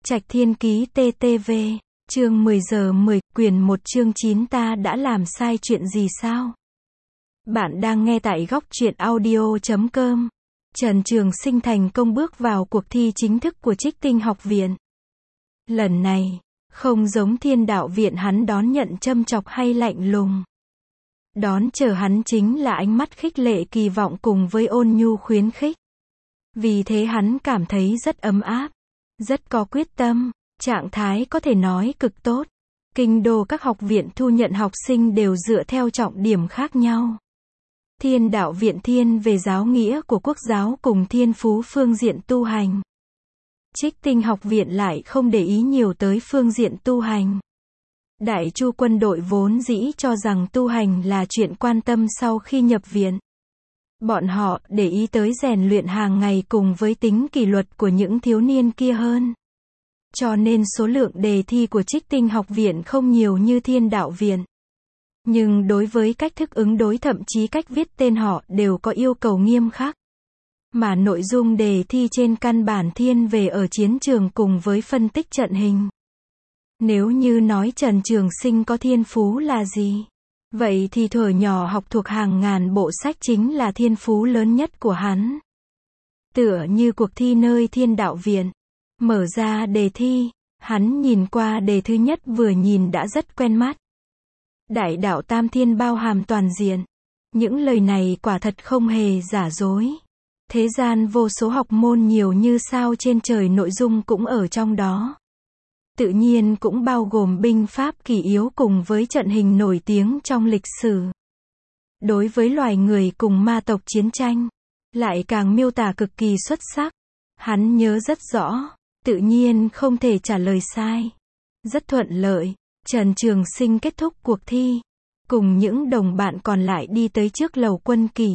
Trạch Thiên Ký TTV, chương 10 giờ 10, quyển 1 chương 9 ta đã làm sai chuyện gì sao? Bạn đang nghe tại góc truyện audio.com. Trần Trường Sinh thành công bước vào cuộc thi chính thức của Trích Tinh học viện. Lần này, không giống Thiên Đạo viện hắn đón nhận châm chọc hay lạnh lùng. Đón chờ hắn chính là ánh mắt khích lệ kỳ vọng cùng với ôn nhu khuyến khích. Vì thế hắn cảm thấy rất ấm áp, rất có quyết tâm, trạng thái có thể nói cực tốt. Kinh đô các học viện thu nhận học sinh đều dựa theo trọng điểm khác nhau. Thiên Đạo viện thiên về giáo nghĩa của quốc giáo cùng thiên phú phương diện tu hành. Trích Tinh học viện lại không để ý nhiều tới phương diện tu hành. Đại Chu quân đội vốn dĩ cho rằng tu hành là chuyện quan tâm sau khi nhập viện. Bọn họ để ý tới rèn luyện hàng ngày cùng với tính kỷ luật của những thiếu niên kia hơn. Cho nên số lượng đề thi của Trích Tinh học viện không nhiều như Thiên Đạo viện. Nhưng đối với cách thức ứng đối thậm chí cách viết tên họ đều có yêu cầu nghiêm khắc. Mà nội dung đề thi trên căn bản thiên về ở chiến trường cùng với phân tích trận hình. Nếu như nói Trần Trường Sinh có thiên phú là gì? Vậy thì thuở nhỏ học thuộc hàng ngàn bộ sách chính là thiên phú lớn nhất của hắn. Tựa như cuộc thi nơi Thiên Đạo viện. Mở ra đề thi, hắn nhìn qua đề thứ nhất vừa nhìn đã rất quen mắt. Đại đạo tam thiên bao hàm toàn diện. Những lời này quả thật không hề giả dối. Thế gian vô số học môn nhiều như sao trên trời, nội dung cũng ở trong đó. Tự nhiên cũng bao gồm binh pháp kỷ yếu cùng với trận hình nổi tiếng trong lịch sử. Đối với loài người cùng ma tộc chiến tranh, lại càng miêu tả cực kỳ xuất sắc. Hắn nhớ rất rõ, tự nhiên không thể trả lời sai. Rất thuận lợi, Trần Trường Sinh kết thúc cuộc thi, cùng những đồng bạn còn lại đi tới trước lầu quân kỷ.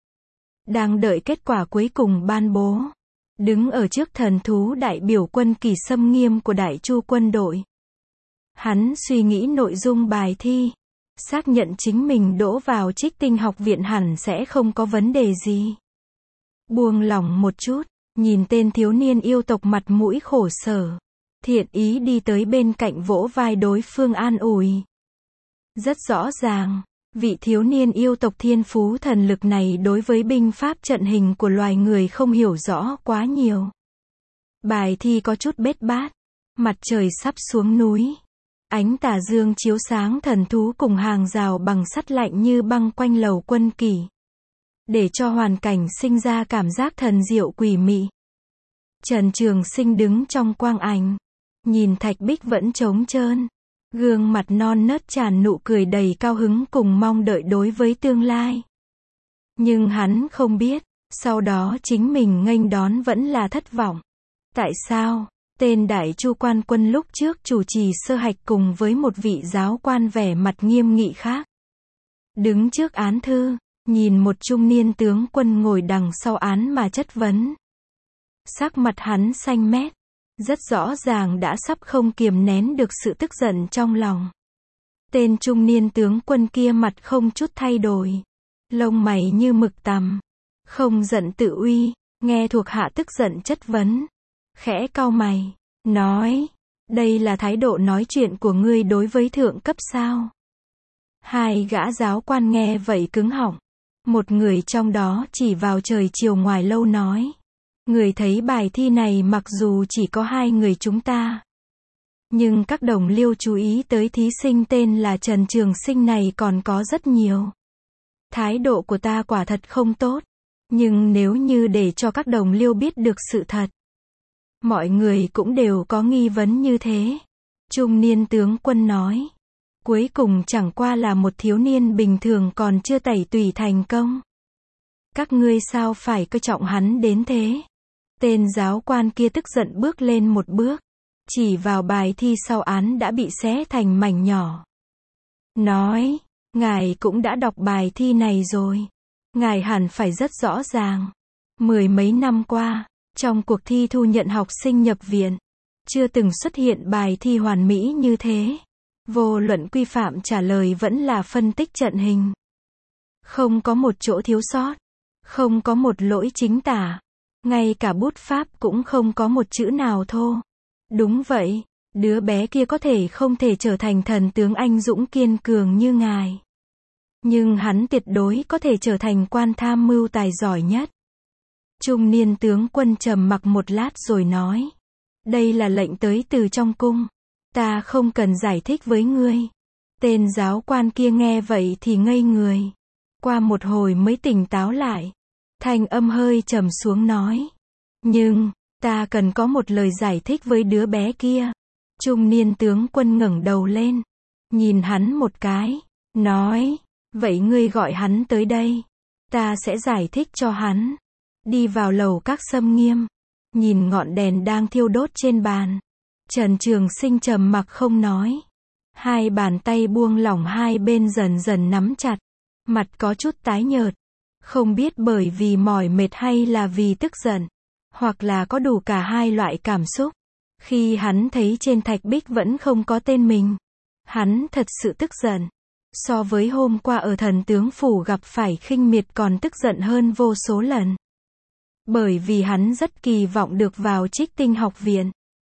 Đang đợi kết quả cuối cùng ban bố. Đứng ở trước thần thú đại biểu quân kỷ xâm nghiêm của Đại Chu quân đội. Hắn suy nghĩ nội dung bài thi, xác nhận chính mình đỗ vào Trích Tinh học viện hẳn sẽ không có vấn đề gì. Buông lỏng một chút, nhìn tên thiếu niên yêu tộc mặt mũi khổ sở, thiện ý đi tới bên cạnh vỗ vai đối phương an ủi. Rất rõ ràng, vị thiếu niên yêu tộc thiên phú thần lực này đối với binh pháp trận hình của loài người không hiểu rõ quá nhiều. Bài thi có chút bết bát, mặt trời sắp xuống núi. Ánh tà dương chiếu sáng thần thú cùng hàng rào bằng sắt lạnh như băng quanh lầu quân kỷ. Để cho hoàn cảnh sinh ra cảm giác thần diệu quỷ mị. Trần Trường Sinh đứng trong quang ảnh, nhìn thạch bích vẫn trống trơn. Gương mặt non nớt tràn nụ cười đầy cao hứng cùng mong đợi đối với tương lai. Nhưng hắn không biết, sau đó chính mình nghênh đón vẫn là thất vọng. Tại sao? Tên Đại Chu quan quân lúc trước chủ trì sơ hạch cùng với một vị giáo quan vẻ mặt nghiêm nghị khác. Đứng trước án thư, nhìn một trung niên tướng quân ngồi đằng sau án mà chất vấn. Sắc mặt hắn xanh mét. Rất rõ ràng đã sắp không kiềm nén được sự tức giận trong lòng. Tên trung niên tướng quân kia mặt không chút thay đổi. Lông mày như mực tằm. Không giận tự uy, nghe thuộc hạ tức giận chất vấn. Khẽ cau mày, nói, đây là thái độ nói chuyện của ngươi đối với thượng cấp sao? Hai gã giáo quan nghe vậy cứng họng. Một người trong đó chỉ vào trời chiều ngoài lâu nói. Người thấy bài thi này mặc dù chỉ có 2 người chúng ta. Nhưng các đồng liêu chú ý tới thí sinh tên là Trần Trường Sinh này còn có rất nhiều. Thái độ của ta quả thật không tốt. Nhưng nếu như để cho các đồng liêu biết được sự thật. Mọi người cũng đều có nghi vấn như thế. Trung niên tướng quân nói. Cuối cùng chẳng qua là một thiếu niên bình thường còn chưa tẩy tùy thành công. Các ngươi sao phải coi trọng hắn đến thế? Tên giáo quan kia tức giận bước lên một bước, chỉ vào bài thi sau án đã bị xé thành mảnh nhỏ. Nói, ngài cũng đã đọc bài thi này rồi. Ngài hẳn phải rất rõ ràng. 10 mấy năm qua, trong cuộc thi thu nhận học sinh nhập viện, chưa từng xuất hiện bài thi hoàn mỹ như thế. Vô luận quy phạm trả lời vẫn là phân tích trận hình. Không có một chỗ thiếu sót, không có một lỗi chính tả. Ngay cả bút pháp cũng không có một chữ nào thô. Đúng vậy, đứa bé kia có thể không thể trở thành thần tướng anh dũng kiên cường như ngài. Nhưng hắn tuyệt đối có thể trở thành quan tham mưu tài giỏi nhất. Trung niên tướng quân trầm mặc một lát rồi nói. Đây là lệnh tới từ trong cung. Ta không cần giải thích với ngươi. Tên giáo quan kia nghe vậy thì ngây người. Qua một hồi mới tỉnh táo lại. Thanh âm hơi trầm xuống nói. Nhưng, ta cần có một lời giải thích với đứa bé kia. Trung niên tướng quân ngẩng đầu lên. Nhìn hắn một cái. Nói. Vậy ngươi gọi hắn tới đây. Ta sẽ giải thích cho hắn. Đi vào lầu các xâm nghiêm. Nhìn ngọn đèn đang thiêu đốt trên bàn. Trần Trường Sinh trầm mặc không nói. Hai bàn tay buông lỏng hai bên dần dần nắm chặt. Mặt có chút tái nhợt. Không biết bởi vì mỏi mệt hay là vì tức giận. Hoặc là có đủ cả hai loại cảm xúc. Khi hắn thấy trên thạch bích vẫn không có tên mình. Hắn thật sự tức giận. So với hôm qua ở thần tướng phủ gặp phải khinh miệt còn tức giận hơn vô số lần. Bởi vì hắn rất kỳ vọng được vào Trích Tinh học viện.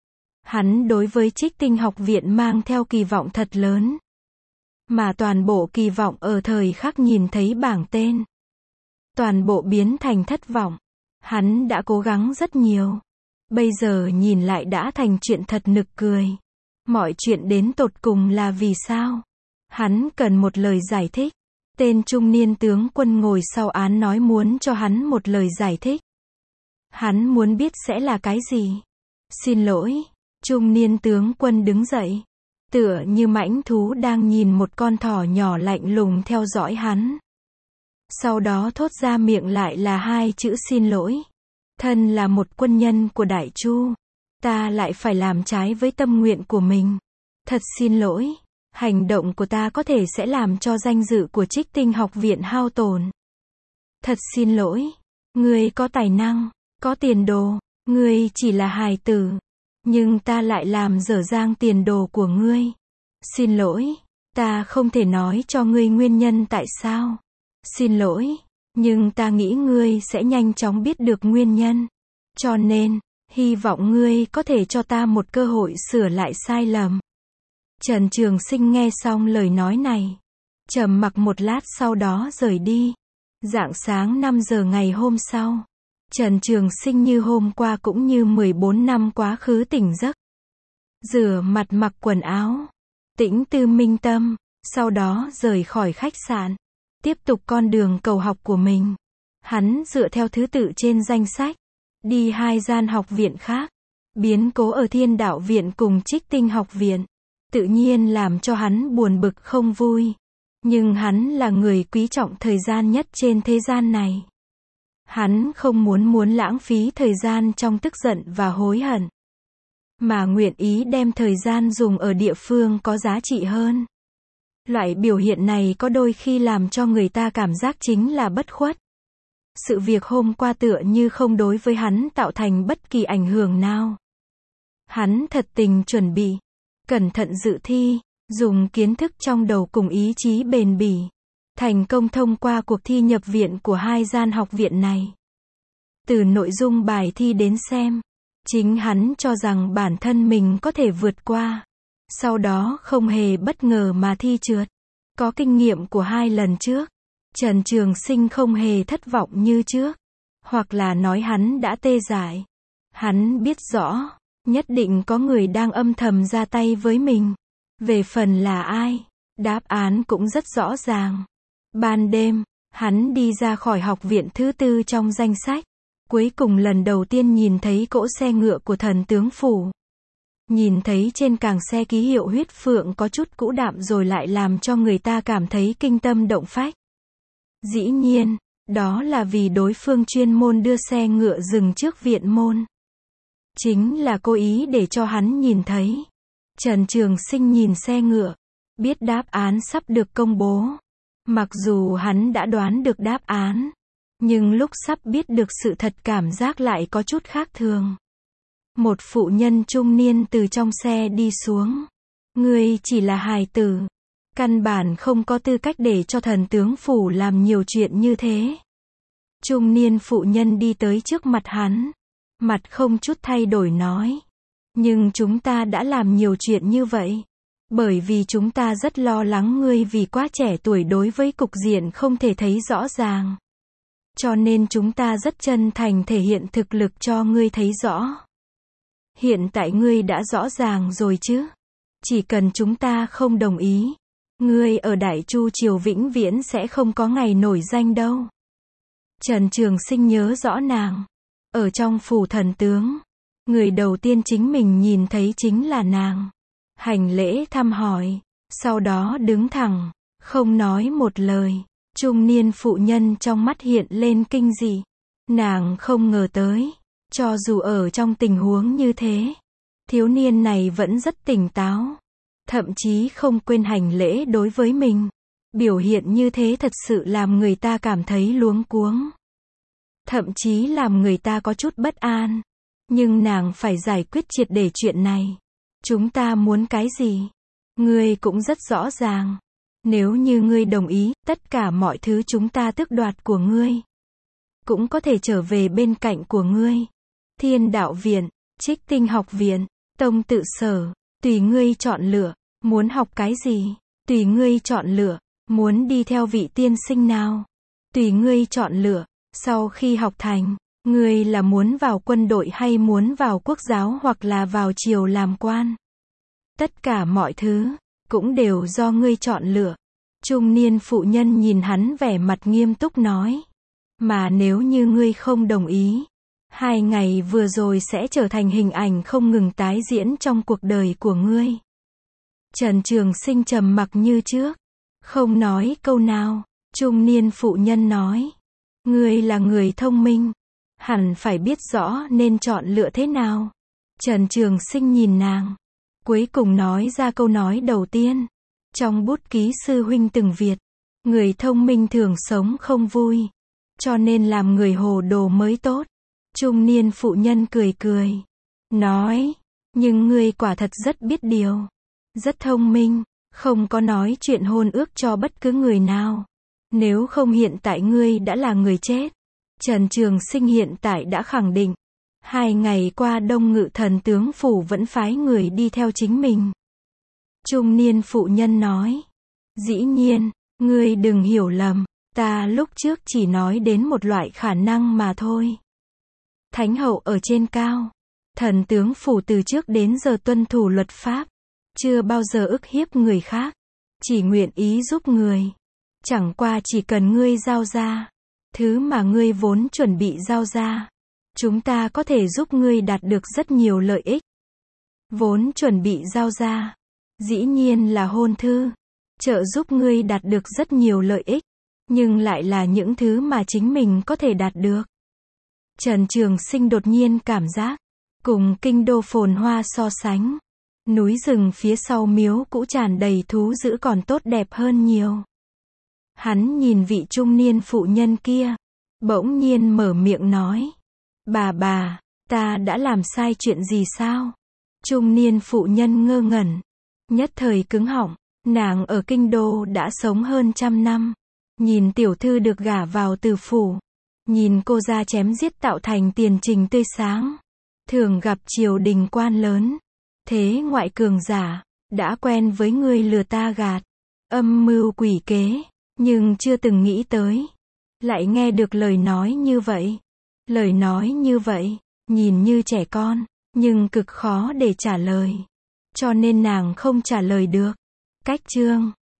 Hắn đối với Trích Tinh học viện mang theo kỳ vọng thật lớn. Mà toàn bộ kỳ vọng ở thời khắc nhìn thấy bảng tên. Toàn bộ biến thành thất vọng. Hắn đã cố gắng rất nhiều. Bây giờ nhìn lại đã thành chuyện thật nực cười. Mọi chuyện đến tột cùng là vì sao? Hắn cần một lời giải thích. Tên trung niên tướng quân ngồi sau án nói muốn cho hắn một lời giải thích. Hắn muốn biết sẽ là cái gì? Xin lỗi. Trung niên tướng quân đứng dậy. Tựa như mãnh thú đang nhìn một con thỏ nhỏ lạnh lùng theo dõi hắn. Sau đó thốt ra miệng lại là hai chữ xin lỗi. Thân là một quân nhân của Đại Chu. Ta lại phải làm trái với tâm nguyện của mình. Thật xin lỗi. Hành động của ta có thể sẽ làm cho danh dự của Trích Tinh học viện hao tổn. Thật xin lỗi. Ngươi có tài năng, có tiền đồ. Ngươi chỉ là hài tử. Nhưng ta lại làm dở dang tiền đồ của ngươi. Xin lỗi. Ta không thể nói cho ngươi nguyên nhân tại sao. Xin lỗi. Nhưng ta nghĩ ngươi sẽ nhanh chóng biết được nguyên nhân. Cho nên, hy vọng ngươi có thể cho ta một cơ hội sửa lại sai lầm. Trần Trường Sinh nghe xong lời nói này. Trầm mặc một lát sau đó rời đi. Rạng sáng 5 giờ ngày hôm sau. Trần Trường Sinh như hôm qua cũng như 14 năm quá khứ tỉnh giấc. Rửa mặt mặc quần áo. Tĩnh tư minh tâm. Sau đó rời khỏi khách sạn. Tiếp tục con đường cầu học của mình. Hắn dựa theo thứ tự trên danh sách. Đi hai gian học viện khác. Biến cố ở Thiên Đạo Viện cùng Trích Tinh học viện. Tự nhiên làm cho hắn buồn bực không vui. Nhưng hắn là người quý trọng thời gian nhất trên thế gian này. Hắn không muốn lãng phí thời gian trong tức giận và hối hận. Mà nguyện ý đem thời gian dùng ở địa phương có giá trị hơn. Loại biểu hiện này có đôi khi làm cho người ta cảm giác chính là bất khuất. Sự việc hôm qua tựa như không đối với hắn tạo thành bất kỳ ảnh hưởng nào. Hắn thật tình chuẩn bị. Cẩn thận dự thi. Dùng kiến thức trong đầu cùng ý chí bền bỉ. Thành công thông qua cuộc thi nhập viện của hai gian học viện này. Từ nội dung bài thi đến xem. Chính hắn cho rằng bản thân mình có thể vượt qua. Sau đó không hề bất ngờ mà thi trượt. Có kinh nghiệm của hai lần trước. Trần Trường Sinh không hề thất vọng như trước. Hoặc là nói hắn đã tê dại. Hắn biết rõ. Nhất định có người đang âm thầm ra tay với mình. Về phần là ai? Đáp án cũng rất rõ ràng. Ban đêm, hắn đi ra khỏi học viện thứ 4 trong danh sách. Cuối cùng lần đầu tiên nhìn thấy cỗ xe ngựa của thần tướng phủ. Nhìn thấy trên càng xe ký hiệu huyết phượng có chút cũ đạm rồi lại làm cho người ta cảm thấy kinh tâm động phách. Dĩ nhiên, đó là vì đối phương chuyên môn đưa xe ngựa dừng trước viện môn. Chính là cố ý để cho hắn nhìn thấy. Trần Trường Sinh nhìn xe ngựa, biết đáp án sắp được công bố. Mặc dù hắn đã đoán được đáp án, nhưng lúc sắp biết được sự thật cảm giác lại có chút khác thường. Một phụ nhân trung niên từ trong xe đi xuống. Ngươi chỉ là hài tử. Căn bản không có tư cách để cho thần tướng phủ làm nhiều chuyện như thế. Trung niên phụ nhân đi tới trước mặt hắn. Mặt không chút thay đổi nói. Nhưng chúng ta đã làm nhiều chuyện như vậy. Bởi vì chúng ta rất lo lắng ngươi vì quá trẻ tuổi đối với cục diện không thể thấy rõ ràng. Cho nên chúng ta rất chân thành thể hiện thực lực cho ngươi thấy rõ. Hiện tại ngươi đã rõ ràng rồi chứ? Chỉ cần chúng ta không đồng ý, ngươi ở Đại Chu Triều vĩnh viễn sẽ không có ngày nổi danh đâu. Trần Trường Sinh nhớ rõ nàng. Ở trong phủ thần tướng, người đầu tiên chính mình nhìn thấy chính là nàng. Hành lễ thăm hỏi, sau đó đứng thẳng, không nói một lời. Trung niên phụ nhân trong mắt hiện lên kinh dị. Nàng không ngờ tới, cho dù ở trong tình huống như thế, thiếu niên này vẫn rất tỉnh táo. Thậm chí không quên hành lễ đối với mình. Biểu hiện như thế thật sự làm người ta cảm thấy luống cuống. Thậm chí làm người ta có chút bất an. Nhưng nàng phải giải quyết triệt để chuyện này. Chúng ta muốn cái gì? Ngươi cũng rất rõ ràng. Nếu như ngươi đồng ý, tất cả mọi thứ chúng ta tước đoạt của ngươi cũng có thể trở về bên cạnh của ngươi. Thiên Đạo Viện, Trích Tinh Học Viện, Tông Tự Sở, tùy ngươi chọn lựa. Muốn học cái gì? Tùy ngươi chọn lựa. Muốn đi theo vị tiên sinh nào? Tùy ngươi chọn lựa. Sau khi học thành, ngươi là muốn vào quân đội hay muốn vào quốc giáo hoặc là vào triều làm quan? Tất cả mọi thứ cũng đều do ngươi chọn lựa. Trung niên phụ nhân nhìn hắn vẻ mặt nghiêm túc nói. Mà nếu như ngươi không đồng ý, 2 ngày vừa rồi sẽ trở thành hình ảnh không ngừng tái diễn trong cuộc đời của ngươi. Trần Trường Sinh trầm mặc như trước, không nói câu nào. Trung niên phụ nhân nói. Ngươi là người thông minh, hẳn phải biết rõ nên chọn lựa thế nào. Trần Trường Sinh nhìn nàng, cuối cùng nói ra câu nói đầu tiên. Trong bút ký sư huynh từng viết, người thông minh thường sống không vui, cho nên làm người hồ đồ mới tốt. Trung niên phụ nhân cười cười, nói, nhưng ngươi quả thật rất biết điều, rất thông minh, không có nói chuyện hôn ước cho bất cứ người nào. Nếu không hiện tại ngươi đã là người chết. Trần Trường Sinh hiện tại đã khẳng định. 2 ngày qua Đông Ngự Thần tướng phủ vẫn phái người đi theo chính mình. Trung niên phụ nhân nói. Dĩ nhiên, ngươi đừng hiểu lầm, ta lúc trước chỉ nói đến một loại khả năng mà thôi. Thánh hậu ở trên cao, thần tướng phủ từ trước đến giờ tuân thủ luật pháp, chưa bao giờ ức hiếp người khác, chỉ nguyện ý giúp người. Chẳng qua chỉ cần ngươi giao ra thứ mà ngươi vốn chuẩn bị giao ra, chúng ta có thể giúp ngươi đạt được rất nhiều lợi ích. Vốn chuẩn bị giao ra, dĩ nhiên là hôn thư, trợ giúp ngươi đạt được rất nhiều lợi ích, nhưng lại là những thứ mà chính mình có thể đạt được. Trần Trường Sinh đột nhiên cảm giác, cùng kinh đô phồn hoa so sánh, núi rừng phía sau miếu cũ tràn đầy thú dữ còn tốt đẹp hơn nhiều. Hắn nhìn vị trung niên phụ nhân kia, bỗng nhiên mở miệng nói. Bà, ta đã làm sai chuyện gì sao? Trung niên phụ nhân ngơ ngẩn, nhất thời cứng họng. Nàng ở kinh đô đã sống hơn 100 năm. Nhìn tiểu thư được gả vào từ phủ, nhìn cô ra chém giết tạo thành tiền trình tươi sáng, thường gặp triều đình quan lớn, thế ngoại cường giả, đã quen với người lừa ta gạt, âm mưu quỷ kế, nhưng chưa từng nghĩ tới, lại nghe được lời nói như vậy. Lời nói như vậy, nhìn như trẻ con, nhưng cực khó để trả lời. Cho nên nàng không trả lời được. Cách chương